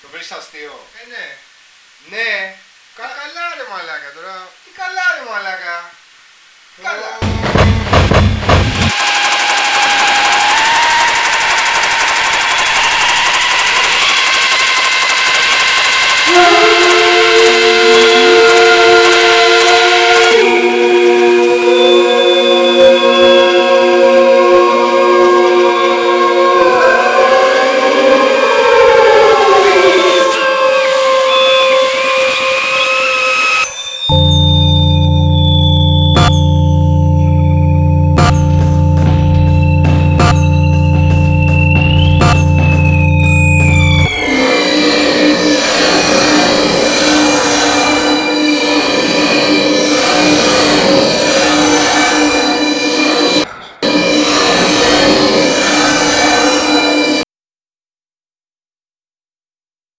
Το βρεις αστείο? Ναι. Ναι. Καλά ρε μαλάκα τώρα. Τι καλά ρε μαλάκα. Καλά.